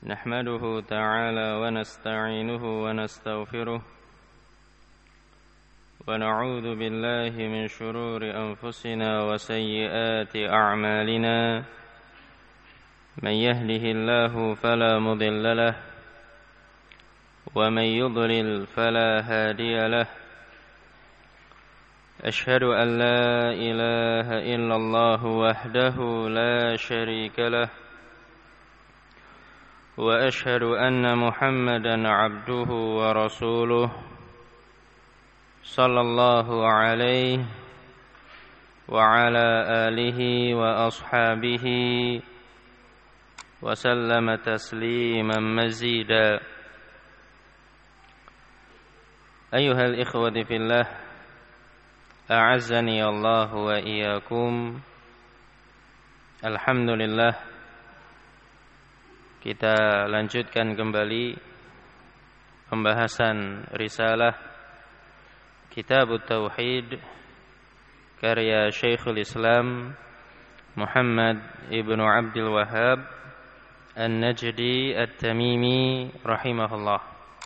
نحمده تعالى ونستعينه ونستغفره ونعوذ بالله من شرور أنفسنا وسيئات أعمالنا من يهده الله فلا مضل له ومن يضلل فلا هادي له أشهد أن لا إله إلا الله وحده لا شريك له وأشهد أن محمدًا عبده ورسوله صلى الله عليه وعلى آله وأصحابه وسلم تسليما مزيدا أيها الإخوة في الله أعزني الله وإياكم. Alhamdulillah, kita lanjutkan kembali pembahasan risalah Kitabut Tauhid karya Syekhul Islam Muhammad ibnu Abdul Wahhab An-Najdi At-Tamimi rahimahullah.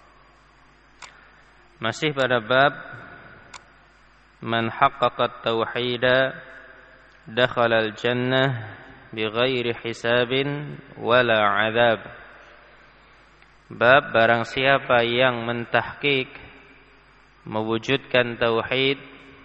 Masih pada bab man haqqaqa at-tauhida dakhala al-jannah bighairi hisabin wala azab. Bab barang siapa yang mentahqiq, mewujudkan tauhid,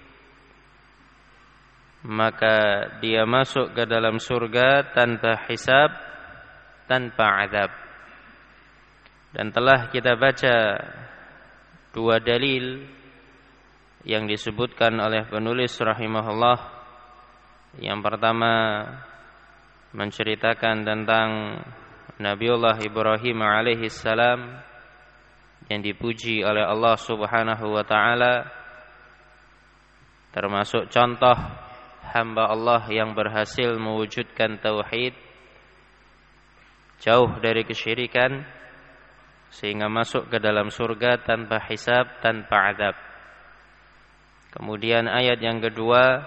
maka dia masuk ke dalam surga tanpa hisab, tanpa azab. Dan telah kita baca dua dalil yang disebutkan oleh penulis rahimahullah. Yang pertama menceritakan tentang Nabiullah Ibrahim alaihi salam yang dipuji oleh Allah Subhanahu wa taala, termasuk contoh hamba Allah yang berhasil mewujudkan tauhid, jauh dari kesyirikan, sehingga masuk ke dalam surga tanpa hisab, tanpa azab. Kemudian ayat yang kedua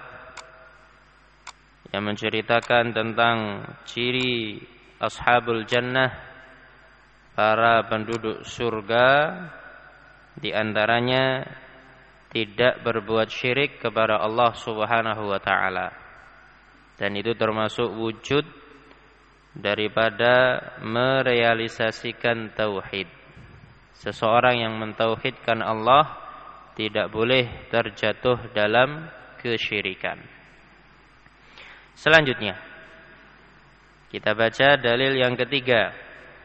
yang menceritakan tentang ciri ashabul jannah, para penduduk surga, di antaranya tidak berbuat syirik kepada Allah Subhanahu wa taala. Dan itu termasuk wujud daripada merealisasikan tauhid. Seseorang yang mentauhidkan Allah tidak boleh terjatuh dalam kesyirikan. Selanjutnya kita baca dalil yang ketiga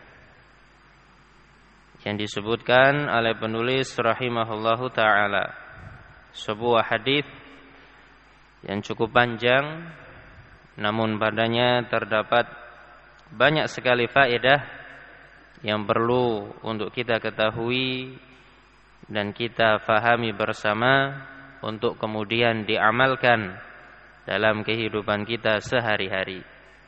yang disebutkan oleh penulis rahimahullahu ta'ala. Sebuah hadis yang cukup panjang, namun padanya terdapat banyak sekali faedah yang perlu untuk kita ketahui dan kita fahami bersama untuk kemudian diamalkan dalam kehidupan kita sehari-hari.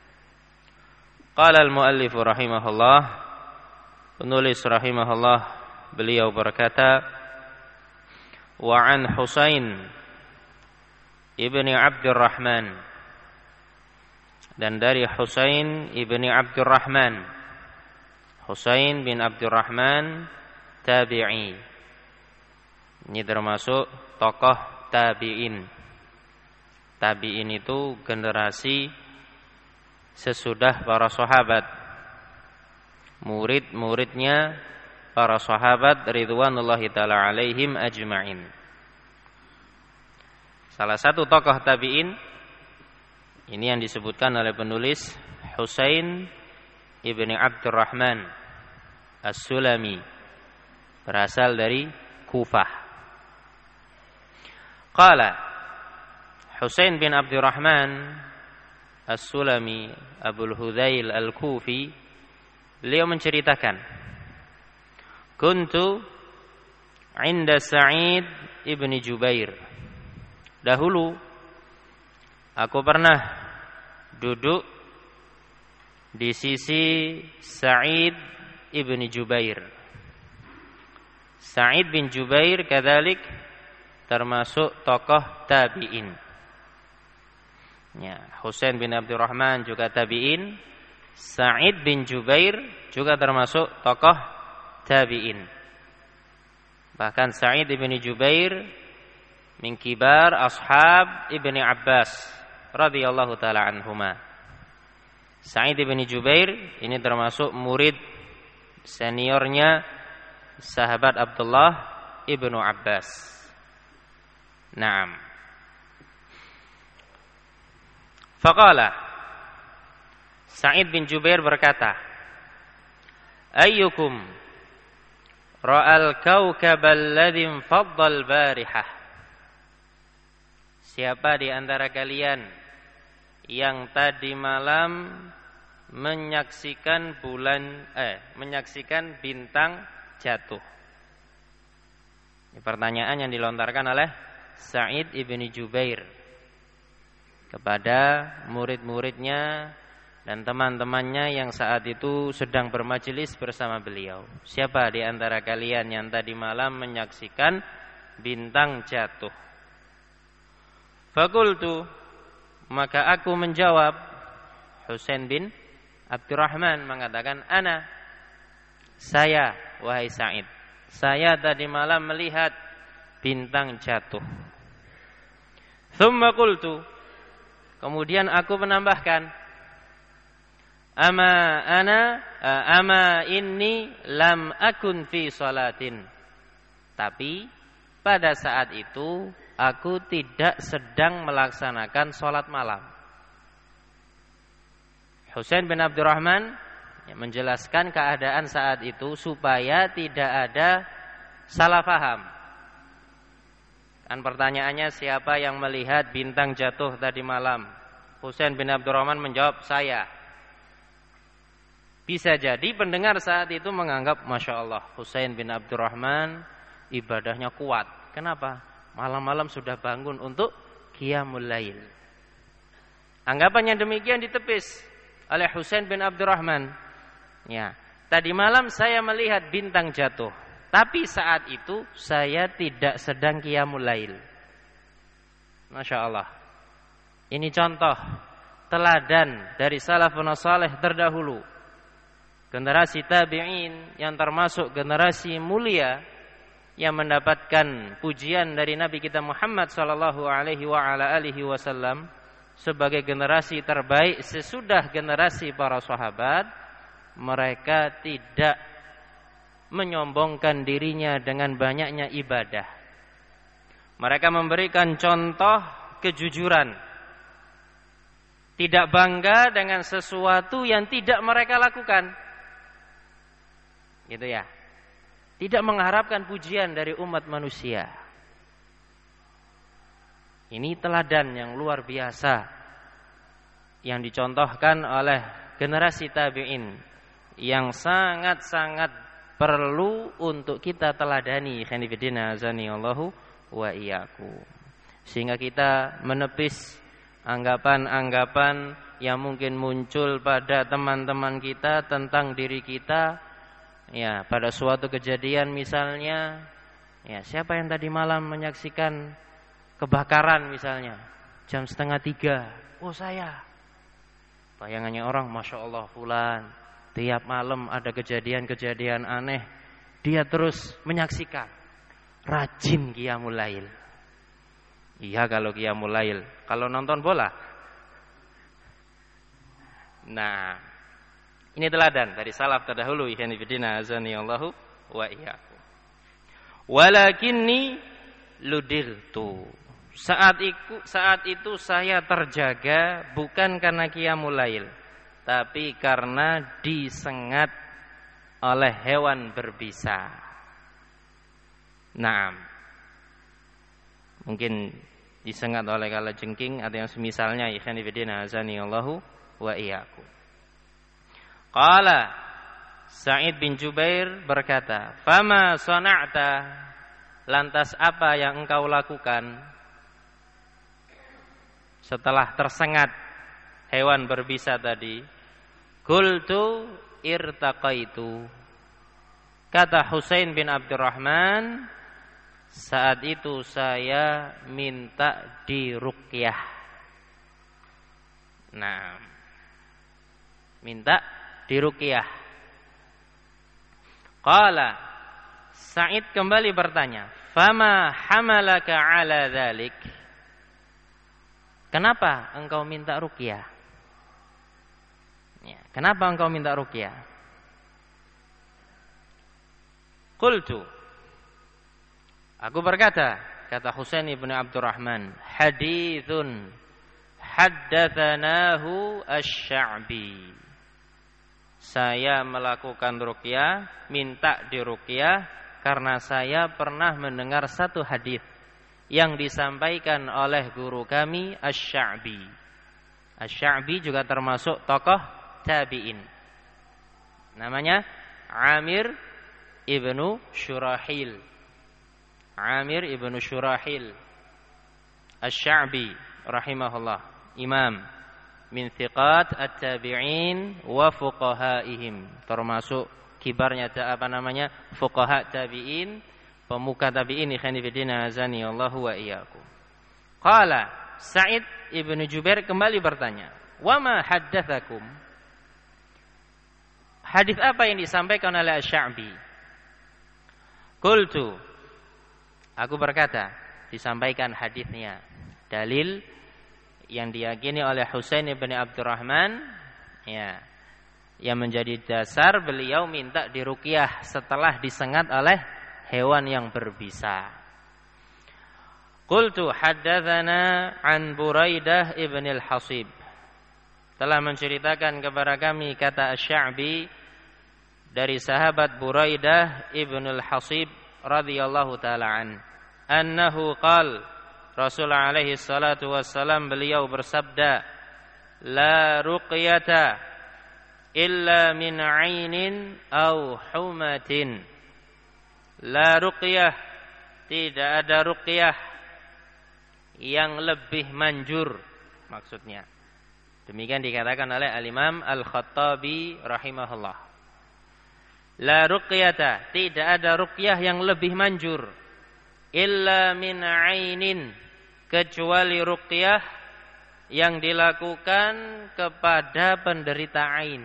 Qala al-muallif rahimahullah, penulis rahimahullah, beliau berkata, wa an Husain ibni Abdurrahman, dan dari Husain ibni Abdurrahman. Husain bin Abdurrahman tabi'i. Ini termasuk tokoh tabi'in. Tabi'in itu generasi sesudah para sahabat, murid-muridnya para sahabat ridwanullahi ta'ala alaihim ajma'in. Salah satu tokoh tabi'in ini yang disebutkan oleh penulis, Husain ibni Abdurrahman As-Sulami, berasal dari Kufah. Qala Husain bin Abdurrahman As-Sulami Abul Hudzail Al-Kufi, beliau menceritakan, kuntu inda Sa'id ibni Jubair. Dahulu aku pernah duduk di sisi Sa'id ibni Jubair. Sa'id bin Jubair kadzalik termasuk tokoh tabi'in. Ya, Husain bin Abdurrahman juga tabi'in, Sa'id bin Jubair juga termasuk tokoh tabi'in. Bahkan Sa'id bin Jubair min kibar ashab Ibni Abbas radhiyallahu taala anhuma. Sa'id bin Jubair ini termasuk murid seniornya sahabat Abdullah ibnu Abbas. Naam. Faqala, Sa'id bin Jubair berkata, ayyukum ra'al kawkabal ladzi faddal barihah. Siapa di antara kalian yang tadi malam menyaksikan menyaksikan bintang jatuh? Ini pertanyaan yang dilontarkan oleh Sa'id ibn Jubair kepada murid-muridnya dan teman-temannya yang saat itu sedang bermajelis bersama beliau. Siapa di antara kalian yang tadi malam menyaksikan bintang jatuh? Fakultu, maka aku menjawab. Husain bin Abdurrahman mengatakan, ana, saya, wahai Sa'id, saya tadi malam melihat bintang jatuh. Thumma qultu, kemudian aku menambahkan, ama inni lam akun fi salatin. Tapi pada saat itu aku tidak sedang melaksanakan salat malam. Husain bin Abdurrahman menjelaskan keadaan saat itu supaya tidak ada salah paham. Kan pertanyaannya, siapa yang melihat bintang jatuh tadi malam? Husain bin Abdurrahman menjawab, saya. Bisa jadi pendengar saat itu menganggap, Masya Allah, Husain bin Abdurrahman ibadahnya kuat. Kenapa? Malam-malam sudah bangun untuk qiyamul lail. Anggapan yang demikian ditepis oleh Husain bin Abdurrahman. Ya, tadi malam saya melihat bintang jatuh, tapi saat itu saya tidak sedang qiyamul lail. Masya Allah. Ini contoh teladan dari salafun saleh terdahulu, generasi tabi'in yang termasuk generasi mulia yang mendapatkan pujian dari Nabi kita Muhammad sallallahu alaihi wasallam sebagai generasi terbaik sesudah generasi para sahabat. Mereka tidak menyombongkan dirinya dengan banyaknya ibadah. Mereka memberikan contoh kejujuran, tidak bangga dengan sesuatu yang tidak mereka lakukan. Gitu ya. Tidak mengharapkan pujian dari umat manusia. Ini teladan yang luar biasa yang dicontohkan oleh generasi tabi'in yang sangat-sangat perlu untuk kita teladani. Khanifidina azani Allahu wa iyyakum. Sehingga kita menepis anggapan-anggapan yang mungkin muncul pada teman-teman kita tentang diri kita. Ya, pada suatu kejadian misalnya, ya, siapa yang tadi malam menyaksikan kebakaran misalnya jam 2:30? Oh, saya. Bayangannya orang, Masya Allah, fulan tiap malam ada kejadian-kejadian aneh, dia terus menyaksikan. Rajin qiyamul lail. Iya kalau qiyamul lail. Kalau nonton bola, nah, ini teladan dari salaf terdahulu. Ikhwanifidina azani Allahu wa iyyakum. Walakinni ludirtu. Saat itu saya terjaga bukan karena qiyamul lail, tapi karena disengat oleh hewan berbisa. Naam. Mungkin disengat oleh kalajengking atau yang semisalnya. Ikhwanifidina azani Allahu wa iyyakum. Qala Sa'id bin Jubair berkata, "Fama sana'ta?" Lantas apa yang engkau lakukan setelah tersengat hewan berbisa tadi? Qultu irtaqaitu. Kata Husain bin Abdurrahman, saat itu saya minta diruqyah. Nah, minta diruqyah. Qala, Sa'id kembali bertanya, "Fama hamalaka 'ala dzalik?" Kenapa engkau minta ruqyah? Ya, kenapa engkau minta ruqyah? Qultu, aku berkata, kata Husain ibn Abdurrahman, hadithun haddatsanahu asy-Sya'bi. Saya melakukan ruqyah, minta diruqyah karena saya pernah mendengar satu hadis yang disampaikan oleh guru kami asy-Sya'bi. Asy-Sya'bi juga termasuk tokoh tabi'in. Namanya Amir ibnu Syurahil. Amir ibnu Syurahil asy-Sya'bi rahimahullah, imam min thiqat at-tabi'in wa fuqahaihim, termasuk kibarnya fuqaha tabi'in, pemuka tabi'in, ikhwani fillah azani Allahu wa iyyakum. Qala, Sa'id ibnu Jubair kembali bertanya, wa ma haddatsakum? Hadis apa yang disampaikan oleh Asy-Sya'bi? Qultu, aku berkata, disampaikan hadisnya, dalil yang diyakini oleh Husain bin Abdurrahman, ya, yang menjadi dasar beliau minta diruqyah setelah disengat oleh hewan yang berbisa. Qultu haddatsana an Buraidah ibn al-Hasib. Telah menceritakan kepada kami, kata Asy-Sya'bi, dari sahabat Buraidah ibn al-Hasib radhiyallahu taala annahu qala, Rasulullah alaihi salatu wassalam beliau bersabda, la ruqyata illa min 'ainin aw humatin. La ruqyah, tidak ada ruqyah yang lebih manjur, maksudnya. Demikian dikatakan oleh Al-Imam Al-Khattabi rahimahullah. La ruqyata, tidak ada ruqyah yang lebih manjur, illa min 'ainin, kecuali ruqyah yang dilakukan kepada penderita ain.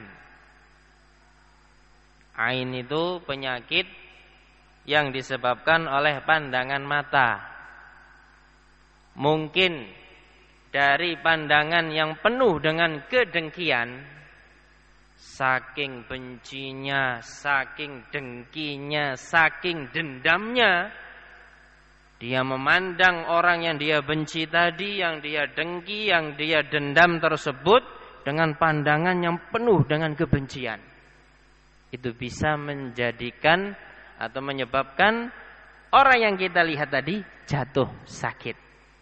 Ain itu penyakit yang disebabkan oleh pandangan mata. Mungkin dari pandangan yang penuh dengan kedengkian, saking bencinya, saking dengkinya, saking dendamnya, dia memandang orang yang dia benci tadi, yang dia dengki, yang dia dendam tersebut dengan pandangan yang penuh dengan kebencian. Itu bisa menjadikan atau menyebabkan orang yang kita lihat tadi jatuh sakit.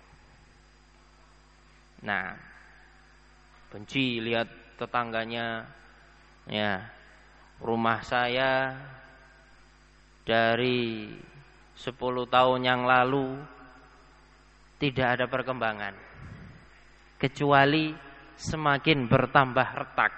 Nah, benci lihat tetangganya, ya, rumah saya dari 10 tahun yang lalu tidak ada perkembangan, kecuali semakin bertambah retak.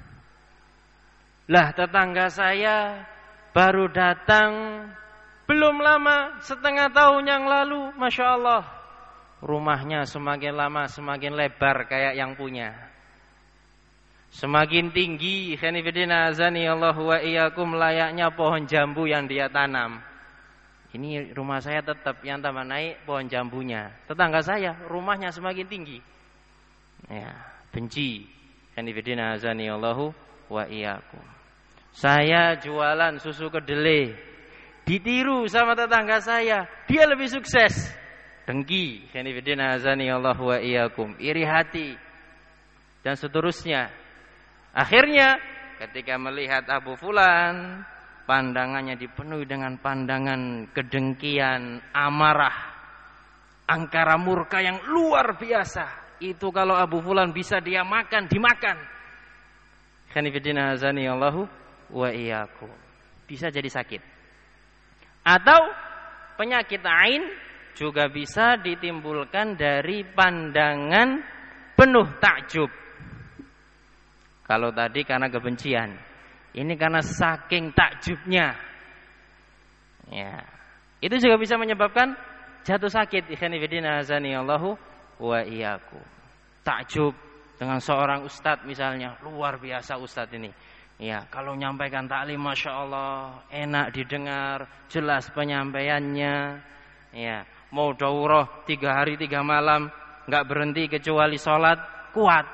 Lah, tetangga saya baru datang belum lama, setengah tahun yang lalu, Masya Allah, rumahnya semakin lama semakin lebar kayak yang punya, semakin tinggi, khanifidina azani Allahu wa iyyakum, layaknya pohon jambu yang dia tanam. Ini rumah saya tetap yang tambah naik pohon jambunya. Tetangga saya rumahnya semakin tinggi. Ya, benci. Khanifidina azani Allahu wa iyyakum. Saya jualan susu kedelai, ditiru sama tetangga saya, dia lebih sukses. Dengki. Khanifidina azani Allahu wa iyyakum. Iri hati dan seterusnya. Akhirnya ketika melihat Abu Fulan, pandangannya dipenuhi dengan pandangan kedengkian, amarah, angkara murka yang luar biasa. Itu kalau Abu Fulan bisa dia makan, dimakan. Khanifidina azani Allahu wa iyyakum. Bisa jadi sakit. Atau penyakit ain juga bisa ditimbulkan dari pandangan penuh takjub. Kalau tadi karena kebencian, ini karena saking takjubnya. Ya. Itu juga bisa menyebabkan jatuh sakit. Ikhwan fillah azani Allahu wa iyyakum. Takjub dengan seorang ustadz misalnya, luar biasa ustadz ini. Ya, kalau nyampaikan taklim Masya Allah enak didengar, jelas penyampaiannya. Ya, mau daurah 3 hari 3 malam nggak berhenti kecuali sholat, kuat.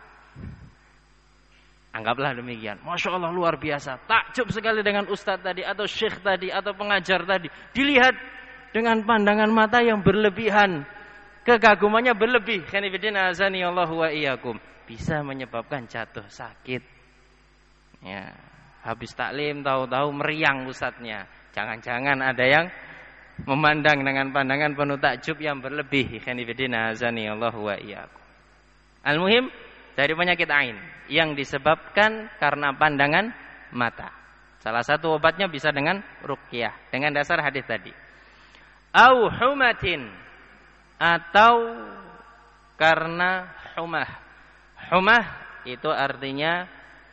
Anggaplah demikian. Masya Allah luar biasa. Takjub sekali dengan ustadz tadi atau syekh tadi atau pengajar tadi. Dilihat dengan pandangan mata yang berlebihan, kekagumannya berlebih. Khanifidina azani Allahu wa iyyakum. Bisa menyebabkan jatuh sakit. Ya, habis taklim tahu-tahu meriang ustadznya. Jangan-jangan ada yang memandang dengan pandangan penuh takjub yang berlebih. Khanifidina azani Allahu wa iyyakum. Al-muhim dari penyakit ain yang disebabkan karena pandangan mata. Salah satu obatnya bisa dengan ruqyah dengan dasar hadis tadi. Au humatin, atau karena humah. Humah itu artinya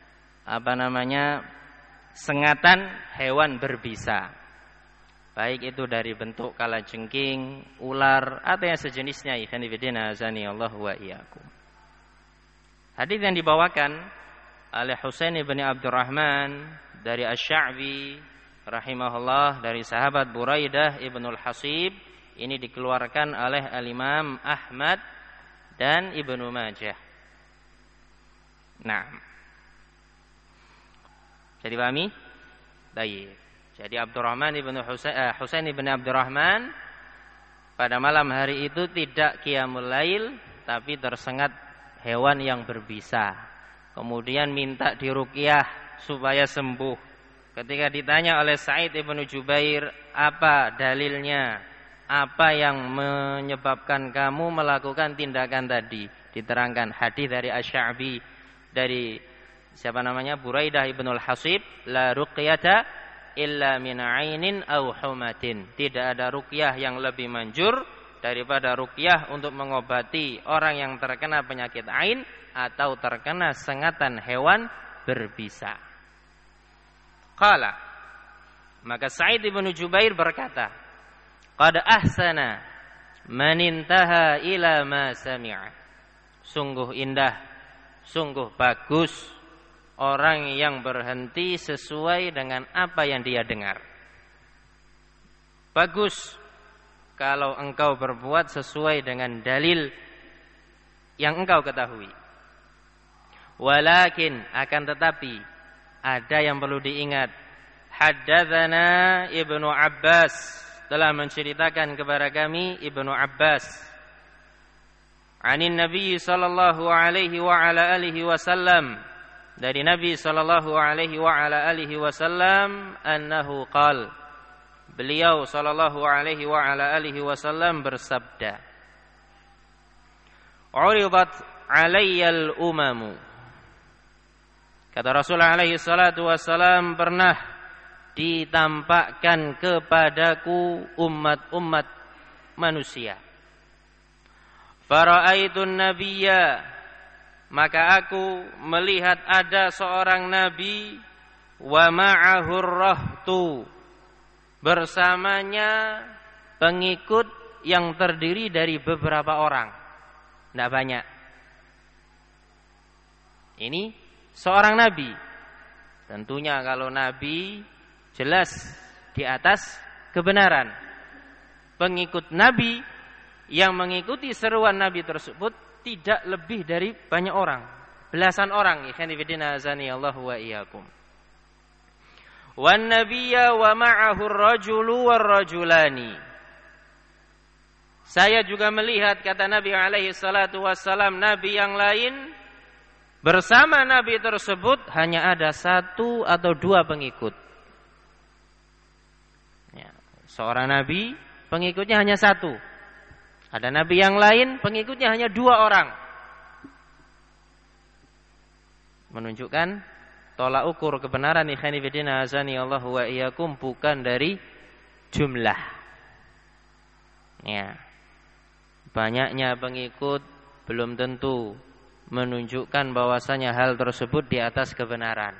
sengatan hewan berbisa. Baik itu dari bentuk kalajengking, ular atau yang sejenisnya. Ikhwanifidina azani Allah wa iyyakum. Hadis yang dibawakan oleh Husain bin Abdurrahman dari Asy-Sya'bi rahimahullah dari sahabat Buraidah ibnul Hasib, ini dikeluarkan oleh Al-Imam Ahmad dan Ibnu Majah. Nah, jadi pahami? Baik. Jadi Abdurrahman ibnu Husain ibn Abdurrahman pada malam hari itu tidak qiyamul lail, tapi tersengat hewan yang berbisa. Kemudian minta diruqyah supaya sembuh. Ketika ditanya oleh Sa'id ibn Jubair, apa dalilnya? Apa yang menyebabkan kamu melakukan tindakan tadi? Diterangkan hadis dari Asy-Sya'bi dari Buraidah ibnul Hasib, la ruqyata illa min 'ainin aw humatin. Tidak ada ruqyah yang lebih manjur daripada ruqyah untuk mengobati orang yang terkena penyakit ain atau terkena sengatan hewan berbisa. Qala, maka Sa'id ibn Jubair berkata, qad ahsana man intaha ila ma sami'a. Sungguh indah, sungguh bagus orang yang berhenti sesuai dengan apa yang dia dengar. Bagus kalau engkau berbuat sesuai dengan dalil yang engkau ketahui. Walakin, akan tetapi ada yang perlu diingat. Haddatsana Ibnu Abbas, telah menceritakan kepada kami Ibnu Abbas, anin Nabi sallallahu alaihi wa ala alihi wasallam, dari Nabi sallallahu alaihi wa ala alihi wasallam, annahu qala, beliau sallallahu alaihi wa ala alihi wasallam bersabda, uridat alayyal umamu. Kata Rasulullah alaihi salatu wasallam, pernah ditampakkan kepadaku umat-umat manusia. Fara'aitun nabiyya, maka aku melihat ada seorang nabi, wa ma'ahur rahtu, bersamanya pengikut yang terdiri dari beberapa orang, tidak banyak. Ini seorang nabi. Tentunya kalau nabi jelas di atas kebenaran. Pengikut nabi yang mengikuti seruan nabi tersebut tidak lebih dari banyak orang, belasan orang. Ikhwanifidina azani Allahu wa iyyakum. Wan nabiyya wa ma'ahu ar-rajulu war-rajulani. Saya juga melihat, kata Nabi alaihi salatu wassalam, nabi yang lain bersama nabi tersebut hanya ada 1 atau 2 pengikut. Ya, seorang nabi pengikutnya hanya 1. Ada nabi yang lain pengikutnya hanya 2 orang. Menunjukkan tolak ukur kebenaran ikhwanifidina azani Allahu wa iyyakum bukan dari jumlah. Ya. Banyaknya pengikut belum tentu menunjukkan bahwasanya hal tersebut di atas kebenaran.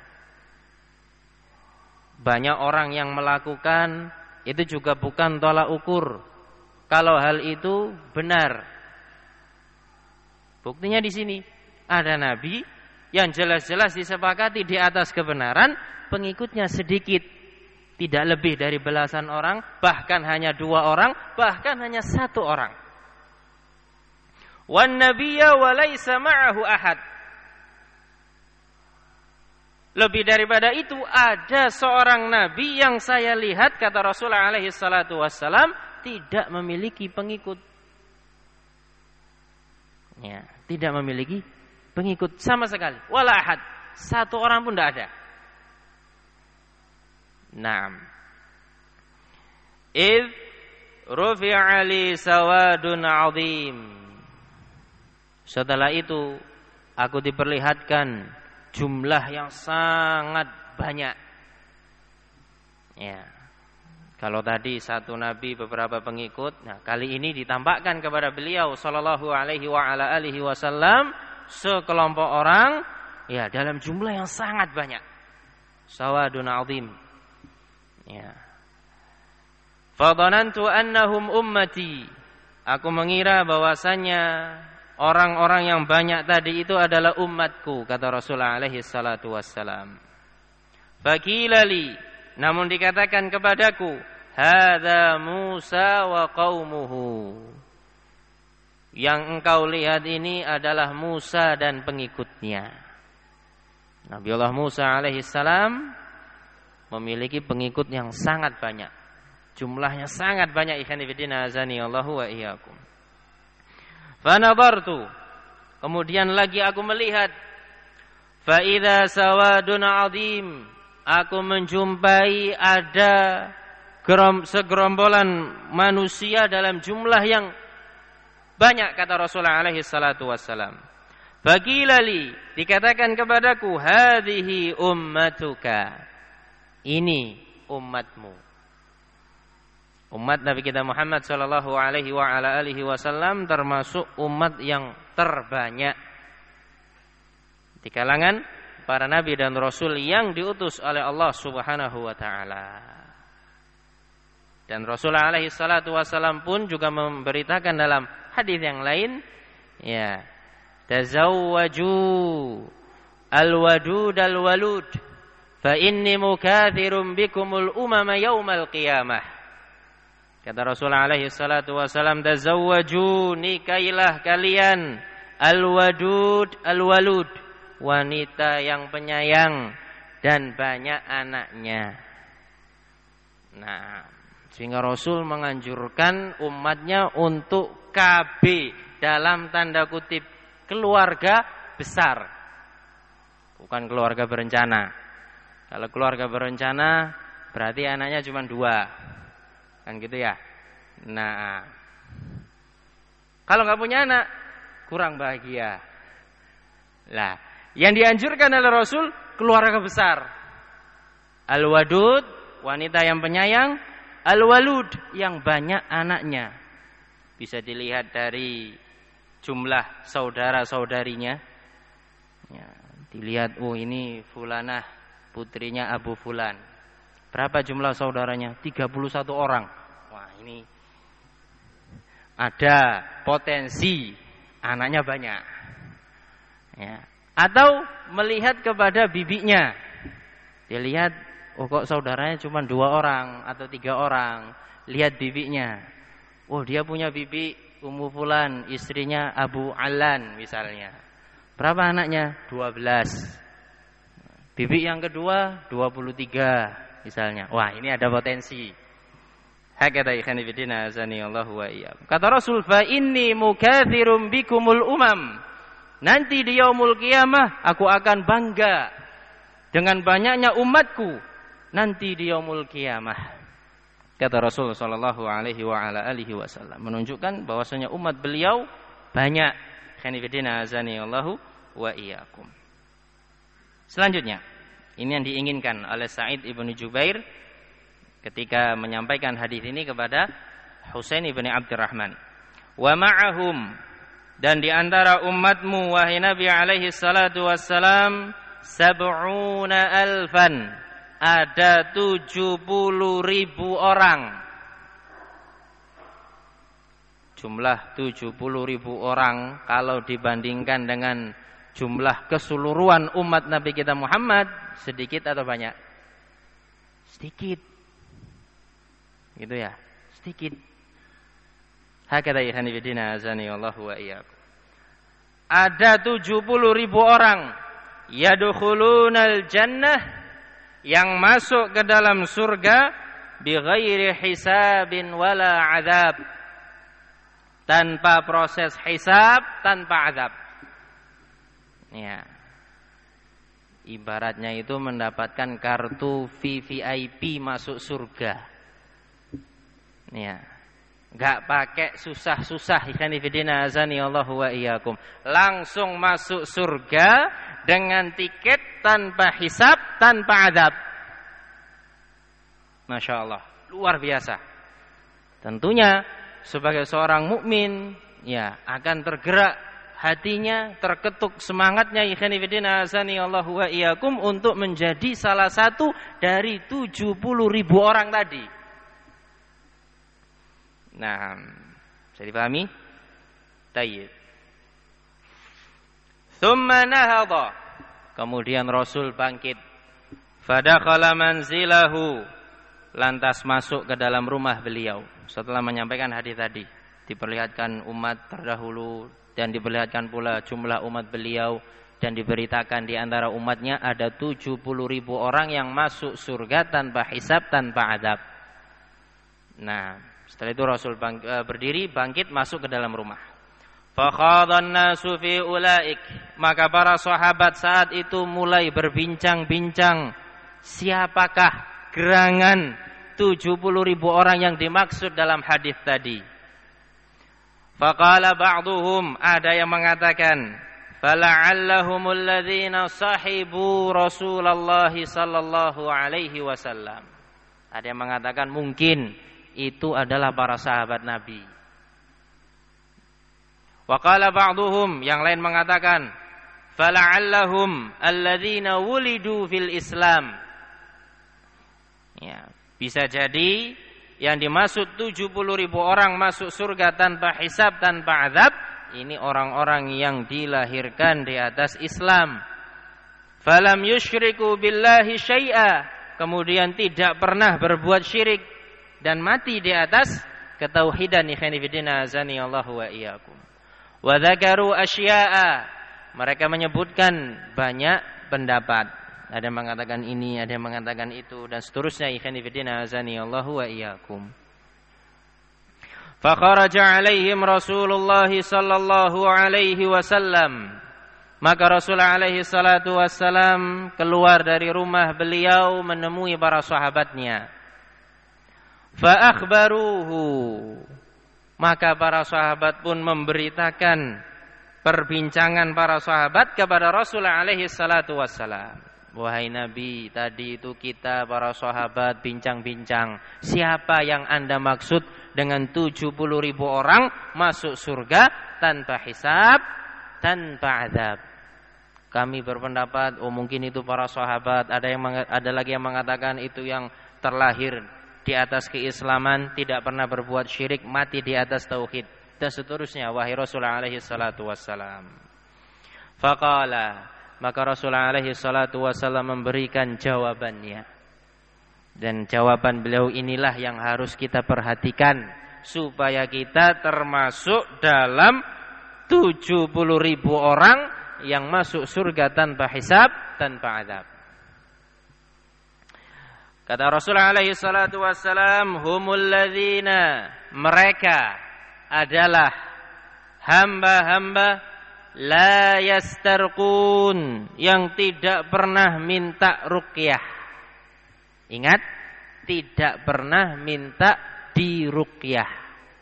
Banyak orang yang melakukan itu juga bukan tolak ukur kalau hal itu benar. Buktinya di sini ada nabi yang jelas-jelas disepakati di atas kebenaran, pengikutnya sedikit, tidak lebih dari belasan orang, bahkan hanya 2 orang, bahkan hanya 1 orang. Wan nabiyya wa laisa ma'ahu ahad. Lebih daripada itu, ada seorang nabi yang saya lihat, kata Rasulullah alaihi salatu wassalam, tidak memiliki pengikut. Ya, tidak memiliki pengikut sama sekali. Wala ahad. 1 orang pun tidak ada. Naam. Idh rufi'a li sawadun 'azim. Setelah itu aku diperlihatkan jumlah yang sangat banyak. Ya. Kalau tadi 1 nabi beberapa pengikut, nah kali ini ditampakkan kepada beliau sallallahu alaihi wa ala alihi wasallam sekelompok orang ya dalam jumlah yang sangat banyak. Sawadun 'azim. Ya. Fadhanantu annahum ummati. Aku mengira bahwasannya orang-orang yang banyak tadi itu adalah umatku, kata Rasulullah alaihi salatu wassalam. Faqila li, namun dikatakan kepadaku, hadza Musa wa qaumuhu. Yang engkau lihat ini adalah Musa dan pengikutnya. Nabiullah Musa alaihi salam memiliki pengikut yang sangat banyak. Jumlahnya sangat banyak, ikhwan fillah azani Allahu wa iyyakum. Fanadartu, kemudian lagi aku melihat, fa idza sawadun 'azim, aku menjumpai ada segerombolan manusia dalam jumlah yang banyak, kata Rasulullah alaihi salatu wassalam. Faqilali, dikatakan kepadaku, hadhihi ummatuka, ini umatmu. Umat Nabi kita Muhammad sallallahu alaihi wa ala alihi wasallam termasuk umat yang terbanyak di kalangan para nabi dan rasul yang diutus oleh Allah Subhanahu wa taala. Dan Rasulullah alaihi salatu wasallam pun juga memberitakan dalam hadis yang lain, ya, tazawwaju al-wadud al-walud fa inni mukatsirum bikumul umama yaumal qiyamah. Kata Rasulullah alaihi salatu wasallam, tazawwaju, nikailah kalian al-wadud al-walud, wanita yang penyayang dan banyak anaknya. Nah, sehingga Rasul menganjurkan umatnya untuk KB, dalam tanda kutip keluarga besar, bukan keluarga berencana. Kalau keluarga berencana berarti anaknya cuma 2, kan gitu ya. Nah, kalau nggak punya anak kurang bahagia. Lah, yang dianjurkan oleh Rasul keluarga besar. Al-wadud, wanita yang penyayang. Al-walud, yang banyak anaknya. Bisa dilihat dari jumlah saudara-saudarinya. Ya, dilihat, oh ini fulanah, putrinya Abu Fulan. Berapa jumlah saudaranya? 31 orang. Wah, ini ada potensi anaknya banyak. Ya. Atau melihat kepada bibinya. Dilihat, oh kok saudaranya cuma 2 orang atau 3 orang. Lihat bibinya. Oh, dia punya bibi Ummu Fulan, istrinya Abu Alan misalnya. Berapa anaknya? 12. Bibi yang kedua 23 misalnya. Wah, ini ada potensi. Hakata ikhwan fillah azani Allahu wa iyyakum. Kata Rasul, fa inni mukatsirum bikumul umam. Nanti di yaumul qiyamah aku akan bangga dengan banyaknya umatku nanti di yaumul qiyamah. Kata Rasul sallallahu alaihi wa ala alihi wasallam, menunjukkan bahwasanya umat beliau banyak. Ikhwan fillah azani Allahu wa iyyakum. Selanjutnya, ini yang diinginkan oleh Sa'id ibnu Jubair ketika menyampaikan hadis ini kepada Husain ibnu Abdurrahman. Wa ma'ahum, dan di antara umatmu wahai Nabi alaihi salatu wassalam, 70,000, ada 70.000 orang. Jumlah 70.000 orang kalau dibandingkan dengan jumlah keseluruhan umat Nabi kita Muhammad sedikit atau banyak? Sedikit. Gitu ya, sedikit. Hakadha ikhwani fillah azani wallahu wa iyyakum. Ada 70.000 orang yadkhulunal jannah, yang masuk ke dalam surga bighairi hisabin wala azab, tanpa proses hisab, tanpa azab. Ya. Ibaratnya itu mendapatkan kartu VVIP masuk surga. Ya. Enggak pakai susah-susah, ikhwan fillah azani Allahu wa iyyakum. Langsung masuk surga dengan tiket tanpa hisab, tanpa azab. Masya Allah, luar biasa. Tentunya sebagai seorang mukmin, ya akan tergerak hatinya, terketuk semangatnya, ikhwan fillah azani Allahu wa iyyakum, untuk menjadi salah satu dari 70.000 orang tadi. Nah, bisa dipahami? Tayyib. Thumma nahadha. Kemudian Rasul bangkit. Fadakhala manzilahu. Lantas masuk ke dalam rumah beliau. Setelah menyampaikan hadis tadi, diperlihatkan umat terdahulu dan diperlihatkan pula jumlah umat beliau, dan diberitakan di antara umatnya ada 70.000 orang yang masuk surga tanpa hisab, tanpa adab. Nah, setelah itu Rasul berdiri, bangkit, masuk ke dalam rumah. Fakhadhan nasu fi ulaik. Maka para sahabat saat itu mulai berbincang-bincang, siapakah gerangan 70.000 orang yang dimaksud dalam hadis tadi. Faqala ba'duhum, ada yang mengatakan, fala'allahumul ladzina sahibu Rasulullah sallallahu alaihi wasallam. Ada yang mengatakan mungkin itu adalah para sahabat Nabi. Wa qala ba'duhum, yang lain mengatakan, fala'allahum alladzina wulidu fil Islam. Ya, bisa jadi yang dimaksud 70.000 orang masuk surga tanpa hisab, tanpa azab, ini orang-orang yang dilahirkan di atas Islam. Falam yusyriku billahi syai'a, kemudian tidak pernah berbuat syirik dan mati di atas ketauhidan, ikhwan fillah azani Allahu wa iyyakum. Wa dzakaru asya'a, mereka menyebutkan banyak pendapat. Ada yang mengatakan ini, ada yang mengatakan itu, dan seterusnya, ikhwan fillah azani Allahu wa iyyakum. Fa kharaja alaihim Rasulullah sallallahu alaihi wasallam. Maka Rasulullah alaihi salatu wassalam keluar dari rumah beliau menemui para sahabatnya. Fa akhbaruhu, maka para sahabat pun memberitakan perbincangan para sahabat kepada Rasulullah alaihi salatu wassalam. Wahai Nabi, tadi itu kita para sahabat bincang-bincang, siapa yang Anda maksud dengan 70.000 orang masuk surga tanpa hisab, tanpa azab? Kami berpendapat, oh mungkin itu para sahabat. Ada lagi yang mengatakan itu yang terlahir di atas keislaman, tidak pernah berbuat syirik, mati di atas tauhid, dan seterusnya. Wahai Rasulullah alaihi salatu wassalam. Faqala, maka Rasulullah alaihi salatu wassalam memberikan jawabannya. Dan jawaban beliau inilah yang harus kita perhatikan, supaya kita termasuk dalam 70.000 orang yang masuk surga tanpa hisab, tanpa azab. Kata Rasulullah alaihi salatu wassalam, humul ladzina, mereka adalah hamba-hamba la yastarqun, yang tidak pernah minta ruqyah. Ingat, tidak pernah minta diruqyah.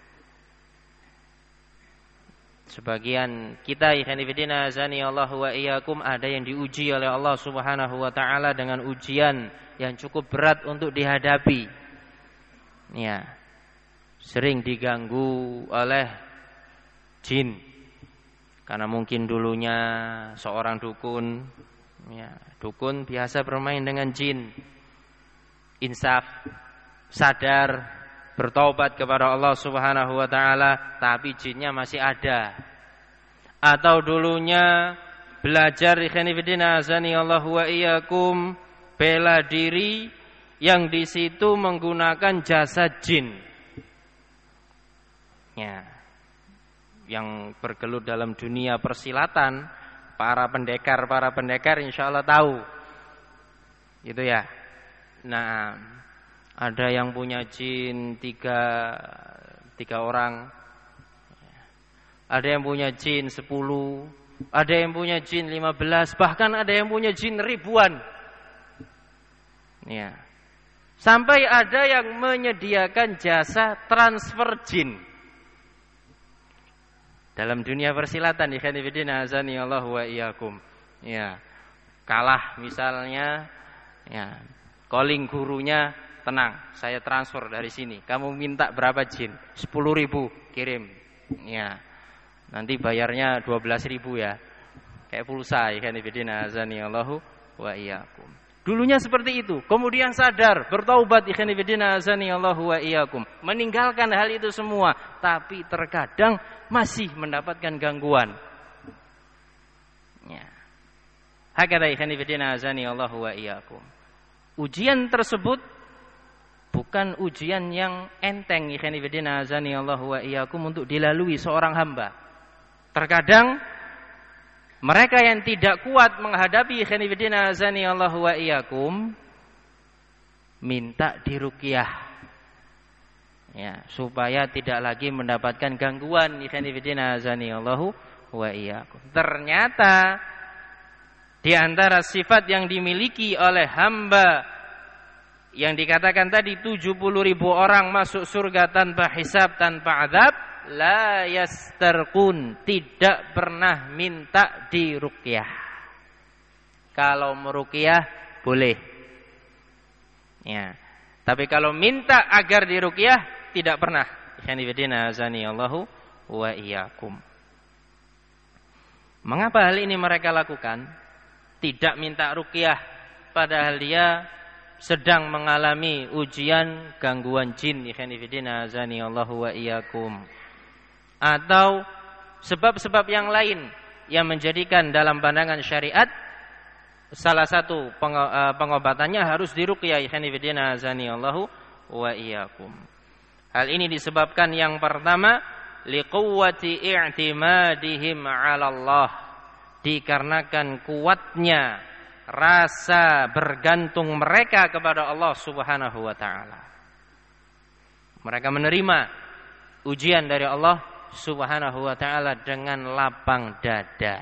Sebagian kita, ikhwan fillah azani Allahu wa iyyakum, ada yang diuji oleh Allah Subhanahu wa taala dengan ujian yang cukup berat untuk dihadapi. Ya. Sering diganggu oleh jin. Karena mungkin dulunya seorang dukun, ya, dukun biasa bermain dengan jin. Insaf, sadar, bertaubat kepada Allah Subhanahu wa taala, tapi jinnya masih ada. Atau dulunya belajar ikhwan fillah azani Allah wa iyyakum, bela diri yang di situ menggunakan jasa jin. Ya. Yang bergelut dalam dunia persilatan, para pendekar insyaallah tahu. Gitu ya. Nah, ada yang punya jin tiga orang. Ada yang punya jin 10, ada yang punya jin 15, bahkan ada yang punya jin ribuan. Ya. Sampai ada yang menyediakan jasa transfer jin. Dalam dunia persilatan ikhwan fillah azani Allah wa iyyakum. Ya. Kalah misalnya, ya. Calling gurunya, tenang, saya transfer dari sini. Kamu minta berapa jin? 10.000, kirim. Ya. Nanti bayarnya 12.000 ya. Kayak pulsa ikhwan fillah azani Allah wa iyyakum. Dulunya seperti itu, kemudian sadar, bertaubat ikhwan fillah azani Allah wa iyyakum, meninggalkan hal itu semua, tapi terkadang masih mendapatkan gangguan. Ya. Hakada ikhwan fillah azani Allah wa iyyakum. Ujian tersebut bukan ujian yang enteng ikhwan fillah azani Allah wa iyyakum untuk dilalui seorang hamba. Terkadang mereka yang tidak kuat menghadapi ikhwan fillah azani Allah wa iyyakum minta diruqyah, ya, supaya tidak lagi mendapatkan gangguan ikhwan fillah azani Allah wa iyyakum. Ternyata di antara sifat yang dimiliki oleh hamba yang dikatakan tadi 70.000 orang masuk surga tanpa hisab, tanpa azab, la yastarqun, tidak pernah minta diruqyah. Kalau meruqyah boleh. Ya. Tapi kalau minta agar diruqyah tidak pernah. Ikhwan fillah azani Allahu wa iyyakum. Mengapa hal ini mereka lakukan? Tidak minta ruqyah padahal dia sedang mengalami ujian gangguan jin. Ikhwan fillah azani Allahu wa iyyakum. Atau sebab-sebab yang lain yang menjadikan dalam pandangan syariat salah satu pengobatannya harus diruqyah. Ikhwan fillah azani Allahu wa iyyakum. Hal ini disebabkan yang pertama liquwwati i'timadihim 'ala Allah, dikarenakan kuatnya rasa bergantung mereka kepada Allah Subhanahu wa taala. Mereka menerima ujian dari Allah Subhanahu wa taala dengan lapang dada.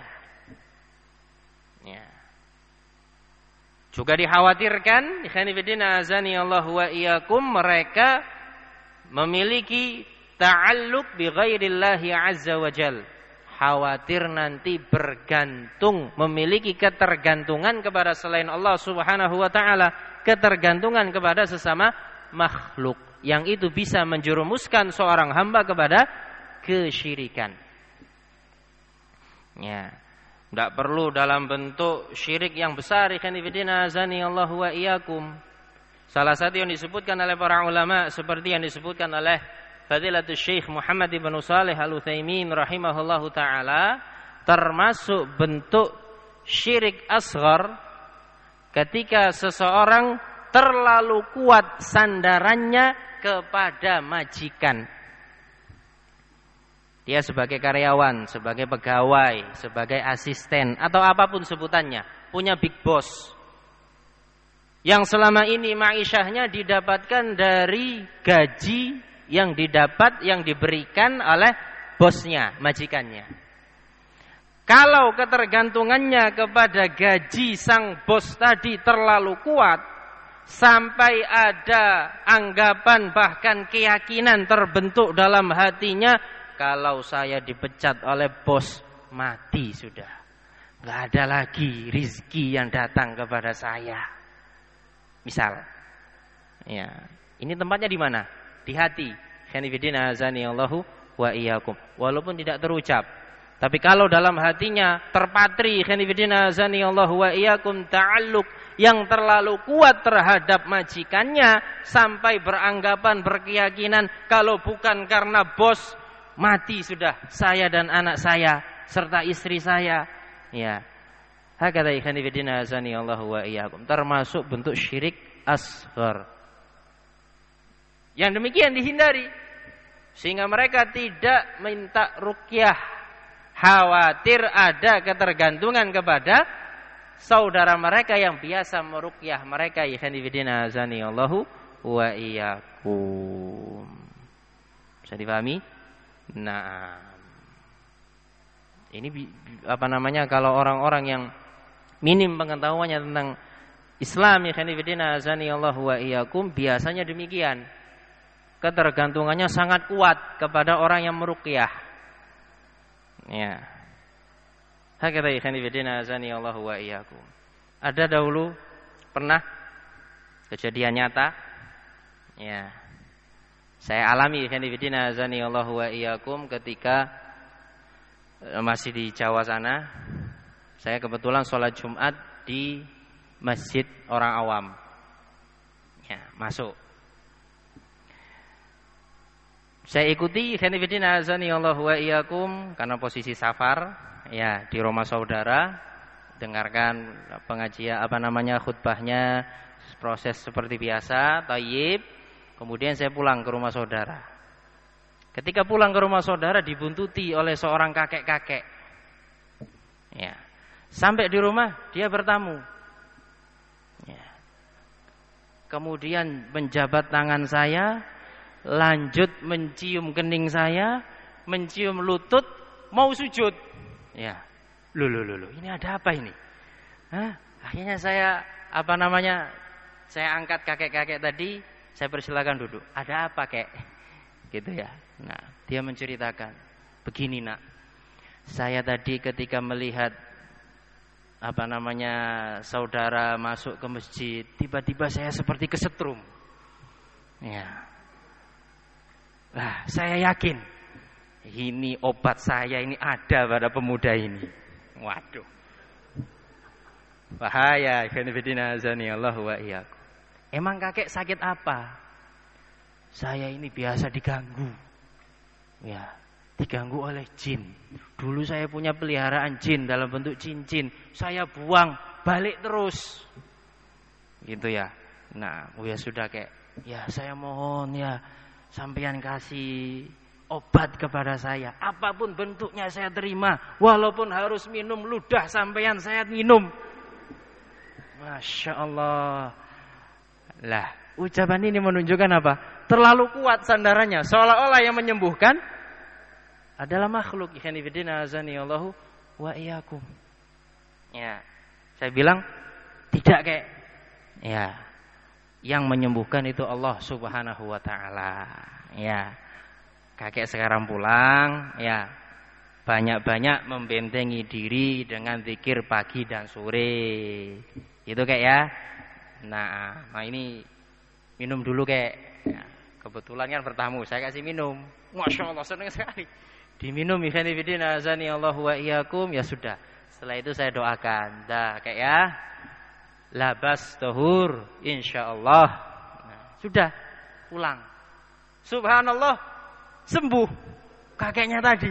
Ya. Juga dikhawatirkan ikhwan fillah azani Allah wa iyyakum, mereka memiliki ta'alluq bi ghairillahi azza wa jal. Khawatir nanti bergantung, memiliki ketergantungan kepada selain Allah Subhanahu wa taala, ketergantungan kepada sesama makhluk, yang itu bisa menjerumuskan seorang hamba kepada kesyirikan. Ya, tidak perlu dalam bentuk syirik yang besar. Ikhwan fillah azani Allah wa iyyakum. Salah satu yang disebutkan oleh para ulama seperti yang disebutkan oleh Fadilatul Syekh Muhammad ibn Shalih Al-Utsaimin rahimahullahu taala, termasuk bentuk syirik asghar ketika seseorang terlalu kuat sandarannya kepada majikan. Dia sebagai karyawan, sebagai pegawai, sebagai asisten, atau apapun sebutannya, punya big boss yang selama ini ma'isyahnya didapatkan dari gaji yang diberikan oleh bosnya, majikannya. Kalau ketergantungannya kepada gaji sang bos tadi terlalu kuat, sampai ada anggapan bahkan keyakinan terbentuk dalam hatinya, kalau saya dipecat oleh bos, mati sudah. Nggak ada lagi rizki yang datang kepada saya. Misal, ya, ini tempatnya di mana? Di hati. Khanifidina azani Allahu wa iyyakum. Walaupun tidak terucap, tapi kalau dalam hatinya terpatri khanifidina azani Allahu wa iyyakum ta'alluq yang terlalu kuat terhadap majikannya, sampai beranggapan, berkeyakinan kalau bukan karena bos, mati sudah saya dan anak saya serta istri saya. Ya, Hakadha ikhwani fillah azani Allah wa iyyakum, termasuk bentuk syirik asghar. Yang demikian dihindari sehingga mereka tidak minta ruqyah, khawatir ada ketergantungan kepada saudara mereka yang biasa meruqyah mereka. Ikhwani fillah azani Allah wa iyyakum. Bisa dipahami? Nah, ini kalau orang-orang yang minim pengetahuannya tentang Islam, ikhwani fillah azani Allah wa iyyakum, biasanya demikian. Ketergantungannya sangat kuat kepada orang yang meruqyah. Ya. Hakata ikhwani fillah azani Allah wa iyyakum. Ada dahulu pernah kejadian nyata. Ya. Saya alami ikhwani fillah azani Allah wa iyyakum ketika masih di Jawa sana. Saya kebetulan sholat Jumat di masjid orang awam. Ya, masuk. Saya ikuti ikhwani fillah azani Allah wa iyyakum karena posisi safar, ya, di rumah saudara, dengarkan pengajian khutbahnya, proses seperti biasa, thayyib. Kemudian saya pulang ke rumah saudara. Ketika pulang ke rumah saudara dibuntuti oleh seorang kakek-kakek. Ya. Sampai di rumah dia bertamu. Ya. Kemudian menjabat tangan saya, lanjut mencium kening saya, mencium lutut, mau sujud. Ya. Loh, ini ada apa ini? Hah? Akhirnya saya saya angkat kakek-kakek tadi, saya persilakan duduk. Ada apa, Kek? Gitu ya. Nah, dia menceritakan, begini nak, saya tadi ketika melihat saudara masuk ke masjid, tiba-tiba saya seperti kesetrum. Ya. Lah, saya yakin ini obat saya ini ada pada pemuda ini. Waduh. Bahaya, ikhwan fillah azani Allah wa iyyakum. Emang kakek sakit apa? Saya ini biasa diganggu. Ya, diganggu oleh jin. Dulu saya punya peliharaan jin dalam bentuk cincin. Saya buang, balik terus. Gitu ya. Nah, ya sudah Kek. Ya, saya mohon ya, sampeyan kasih obat kepada saya. Apapun bentuknya saya terima. Walaupun harus minum ludah sampeyan saya minum. Masya Allah. Lah, ucapan ini menunjukkan apa? Terlalu kuat sandarannya. Seolah-olah yang menyembuhkan adalah makhluk. Ikhwani fillah azani Allahu wa iyyakum. Ya, saya bilang tidak Kek. Ya, yang menyembuhkan itu Allah Subhanahu wa taala. Ya. Kakek sekarang pulang, ya. Banyak-banyak membentengi diri dengan zikir pagi dan sore. Gitu Kek ya. Nah ini minum dulu Kek. Ya, kebetulan kan bertamu, saya kasih minum. Masya Allah, senang sekali. Diminum ikhwani fillah azani Allah wa iyyakum, ya sudah. Setelah itu saya doakan. Dah Kek ya. Labas tuhur insyaallah. Nah, sudah pulang. Subhanallah, sembuh kakeknya tadi.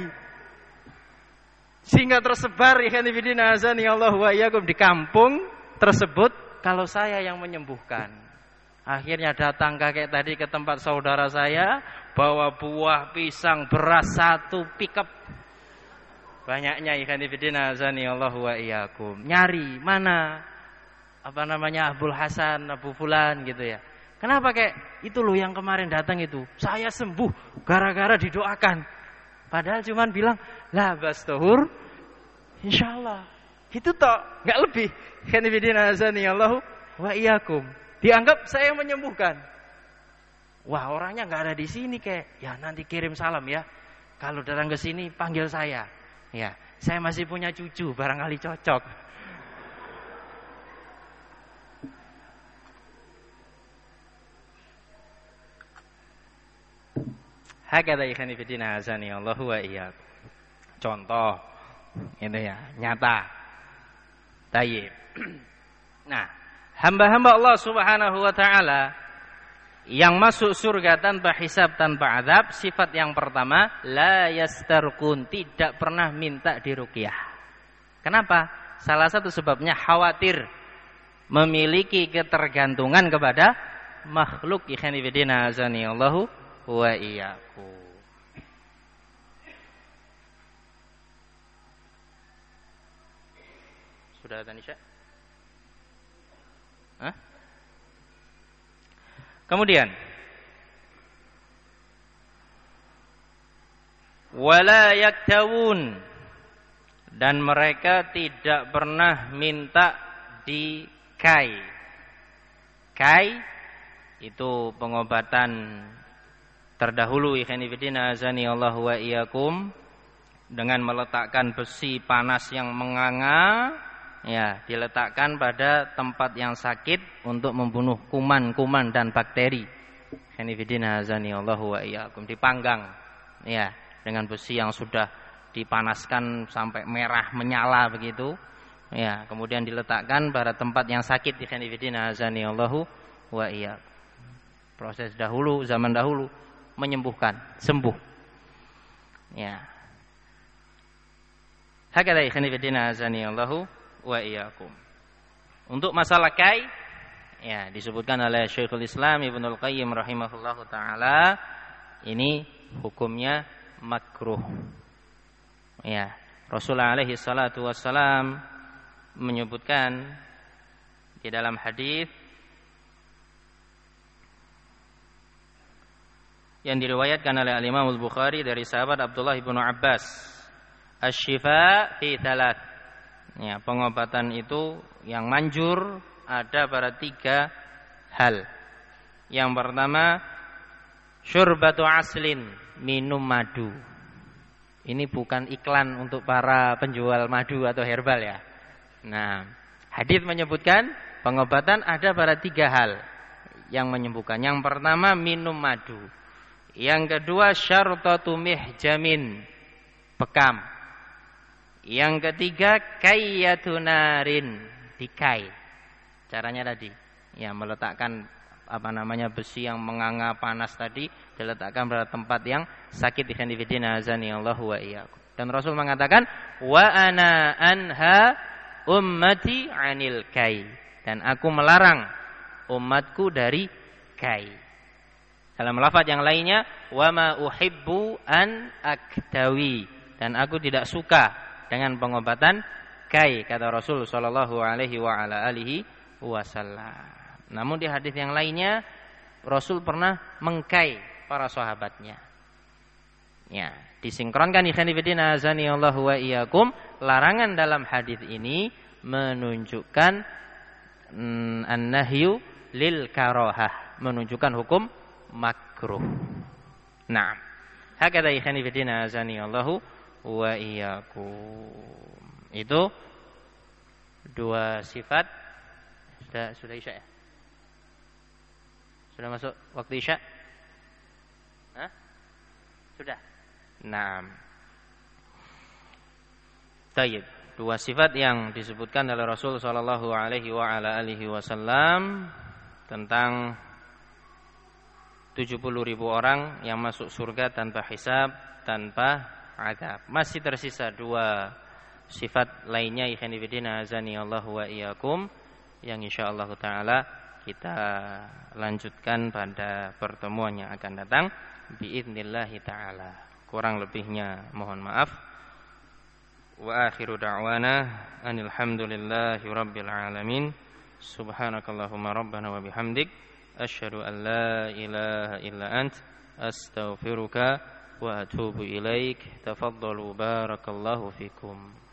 Sehingga tersebar ikhwani fillah azani Allah wa iyyakum di kampung tersebut kalau saya yang menyembuhkan. Akhirnya datang kakek tadi ke tempat saudara saya, bawa buah, pisang, beras 1 pickup. Banyaknya ikhwani fillah azani Allah wa iyyakum. Nyari mana Abul Hasan, Abu Fulan gitu ya. Kenapa Kek? Itu loh yang kemarin datang itu. Saya sembuh gara-gara didoakan. Padahal cuman bilang labas tuhur insyaallah. Itu toh, enggak lebih. Khani bidina azani Allah wa iyyakum. Dianggap saya menyembuhkan. Wah, orangnya enggak ada di sini Kek. Ya nanti kirim salam ya. Kalau datang ke sini panggil saya. Ya, saya masih punya cucu, barangkali cocok. Hakadha ikhwani fillah azani Allah wa iyyakum. Contoh itu ya, nyata. Tayyib. Nah, hamba-hamba Allah Subhanahu wa taala yang masuk surga tanpa hisab, tanpa azab, sifat yang pertama la yastarqun, tidak pernah minta diruqyah. Kenapa? salah satu sebabnya khawatir memiliki ketergantungan kepada makhluk. Ikhwani fillah azani Allahu wa iyyakum. Sudah ada Nisha? Kemudian wala yaktawun, dan mereka tidak pernah minta dikai. Kai itu pengobatan terdahulu ikhwani fillah azani Allah wa iyyakum, dengan meletakkan besi panas yang menganga, ya, diletakkan pada tempat yang sakit untuk membunuh kuman-kuman dan bakteri. Ikhwani fillah azani Allah wa iyyakum, dipanggang, ya, dengan besi yang sudah dipanaskan sampai merah menyala begitu, ya, kemudian diletakkan pada tempat yang sakit. Ikhwani fillah azani Allahu wa iyyakum. Proses dahulu, zaman dahulu menyembuhkan, sembuh. Ya. Hakada ikhwani fillah azani Allahu wa iyyakum. Untuk masalah kai, ya, disebutkan oleh Syekhul Islam Ibnul Qayyim rahimahullahu taala, ini hukumnya makruh. Ya, Rasulullah alaihi salatu wassalam menyebutkan di dalam hadis yang diriwayatkan oleh Al-Imam Al-Bukhari dari sahabat Abdullah bin Abbas, asy-syifa fi thalath. Ya, pengobatan itu yang manjur ada pada 3 hal. Yang pertama, syurbatu aslin, minum madu. Ini bukan iklan untuk para penjual madu atau herbal, ya. Nah, hadis menyebutkan pengobatan ada pada 3 hal yang menyembuhkan. Yang pertama, minum madu. Yang kedua, syartatu mihjamin, bekam. Yang ketiga, kayyatunarin, dikai. Caranya tadi, ya, meletakkan besi yang menganga panas tadi, diletakkan pada tempat yang sakit. Ikhwan fillah azani Allahu wa iyyakum. Dan Rasul mengatakan, wa ana anha ummati anil kai, dan aku melarang umatku dari kai. Dalam lafaz yang lainnya, wa ma uhibbu an aktawi, dan aku tidak suka dengan pengobatan kai, kata Rasul sallallahu alaihi wa ala alihi wasallam. Namun di hadis yang lainnya, Rasul pernah mengkai para sahabatnya. Ya, disinkronkan ikhwan fillah azani Allahu wa iyyakum. Larangan dalam hadis ini menunjukkan an-nahyu lil karahah, menunjukkan hukum makruh. Nah, hakada ikhwan fillah azani Allahu wa iyyakum. Itu 2 sifat. Sudah isya, ya? Sudah masuk waktu isya? Hah? Sudah. Nah, tayyib. 2 sifat yang disebutkan oleh Rasul sallallahu alaihi wa ala alihi wasallam tentang 70.000 orang yang masuk surga tanpa hisab, tanpa azab. Masih tersisa 2 sifat lainnya ikhwan fillah azani Allahu wa iyyakum, yang insyaallah taala kita lanjutkan pada pertemuan yang akan datang biidznillah taala. Kurang lebihnya mohon maaf. Wa akhiru da'wana anil hamdulillahi rabbil alamin. Subhanakallahumma rabbana wa bihamdik asyhadu an la ilaha illa ant astaghfiruka wa atubu ilaik. Tafaddalu barakallahu fikum.